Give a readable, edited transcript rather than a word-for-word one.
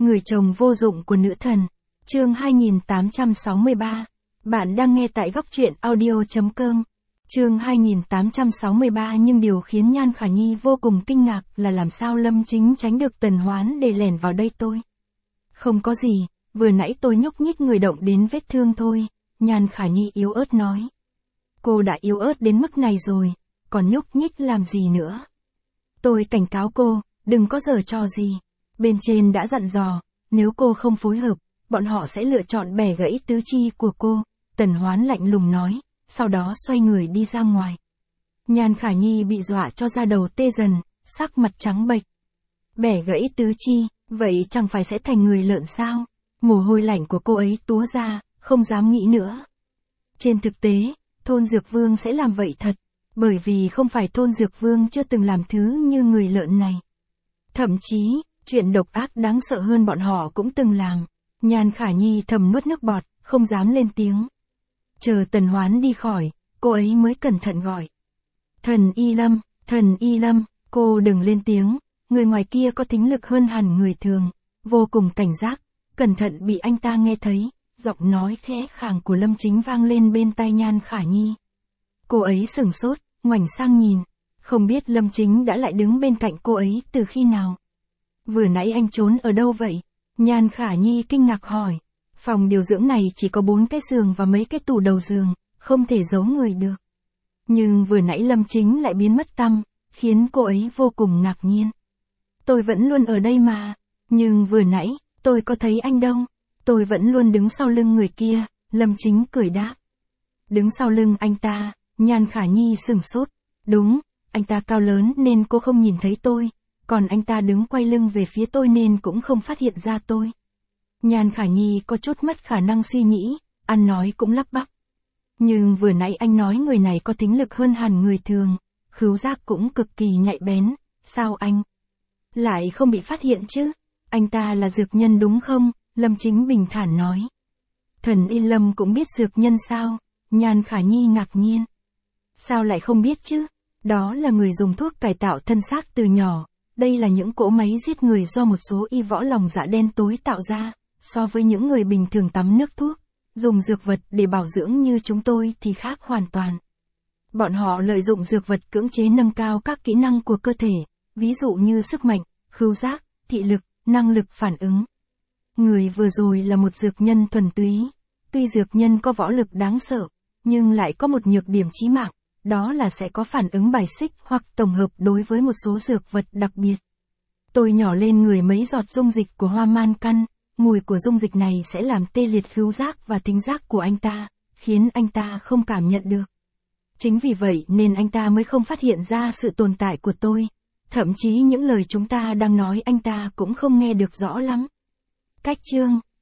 Người chồng vô dụng của nữ thần. Chương 2863. Bạn đang nghe tại góc truyện audio.com. Chương 2863. Nhưng điều khiến Nhan Khả Nhi vô cùng kinh ngạc là làm sao Lâm Chính tránh được Tần Hoán để lẻn vào đây tôi. Không có gì, vừa nãy tôi nhúc nhích người động đến vết thương thôi, Nhan Khả Nhi yếu ớt nói. Cô đã yếu ớt đến mức này rồi, còn nhúc nhích làm gì nữa. Tôi cảnh cáo cô, đừng có giở trò gì. Bên trên đã dặn dò, nếu cô không phối hợp, bọn họ sẽ lựa chọn bẻ gãy tứ chi của cô, Tần Hoán lạnh lùng nói, sau đó xoay người đi ra ngoài. Nhan Khả Nhi bị dọa cho da đầu tê dần, sắc mặt trắng bệch. Bẻ gãy tứ chi, vậy chẳng phải sẽ thành người lợn sao? Mồ hôi lạnh của cô ấy túa ra, không dám nghĩ nữa. Trên thực tế, Thôn Dược Vương sẽ làm vậy thật, bởi vì không phải Thôn Dược Vương chưa từng làm thứ như người lợn này. Thậm chí, chuyện độc ác đáng sợ hơn bọn họ cũng từng làm. Nhan Khả Nhi thầm nuốt nước bọt, không dám lên tiếng. Chờ Tần Hoán đi khỏi, cô ấy mới cẩn thận gọi. Thần Y Lâm, cô đừng lên tiếng, người ngoài kia có thính lực hơn hẳn người thường, vô cùng cảnh giác, cẩn thận bị anh ta nghe thấy, giọng nói khẽ khàng của Lâm Chính vang lên bên tai Nhan Khả Nhi. Cô ấy sửng sốt, ngoảnh sang nhìn, không biết Lâm Chính đã lại đứng bên cạnh cô ấy từ khi nào. Vừa nãy anh trốn ở đâu vậy? Nhan Khả Nhi kinh ngạc hỏi. Phòng điều dưỡng này chỉ có 4 cái giường và mấy cái tủ đầu giường, không thể giấu người được. Nhưng vừa nãy Lâm Chính lại biến mất tăm, khiến cô ấy vô cùng ngạc nhiên. Tôi vẫn luôn ở đây mà, nhưng vừa nãy, tôi có thấy anh đâu. Tôi vẫn luôn đứng sau lưng người kia, Lâm Chính cười đáp. Đứng sau lưng anh ta, Nhan Khả Nhi sửng sốt. Đúng, anh ta cao lớn nên cô không nhìn thấy tôi, còn anh ta đứng quay lưng về phía tôi nên cũng không phát hiện ra tôi. Nhan Khả Nhi có chút mất khả năng suy nghĩ, ăn nói cũng lắp bắp. Nhưng vừa nãy anh nói người này có thính lực hơn hẳn người thường, khứu giác cũng cực kỳ nhạy bén, sao anh lại không bị phát hiện chứ? Anh ta là dược nhân đúng không? Lâm Chính bình thản nói. Thần Y Lâm cũng biết dược nhân sao? Nhan Khả Nhi ngạc nhiên. Sao lại không biết chứ? Đó là người dùng thuốc cải tạo thân xác từ nhỏ. Đây là những cỗ máy giết người do một số y võ lòng dạ đen tối tạo ra, so với những người bình thường tắm nước thuốc, dùng dược vật để bảo dưỡng như chúng tôi thì khác hoàn toàn. Bọn họ lợi dụng dược vật cưỡng chế nâng cao các kỹ năng của cơ thể, ví dụ như sức mạnh, khứu giác, thị lực, năng lực phản ứng. Người vừa rồi là một dược nhân thuần túy. Tuy dược nhân có võ lực đáng sợ, nhưng lại có một nhược điểm chí mạng. Đó là sẽ có phản ứng bài xích hoặc tổng hợp đối với một số dược vật đặc biệt. Tôi nhỏ lên người mấy giọt dung dịch của hoa man căn, mùi của dung dịch này sẽ làm tê liệt khứu giác và thính giác của anh ta, khiến anh ta không cảm nhận được. Chính vì vậy nên anh ta mới không phát hiện ra sự tồn tại của tôi, thậm chí những lời chúng ta đang nói anh ta cũng không nghe được rõ lắm. Cách chương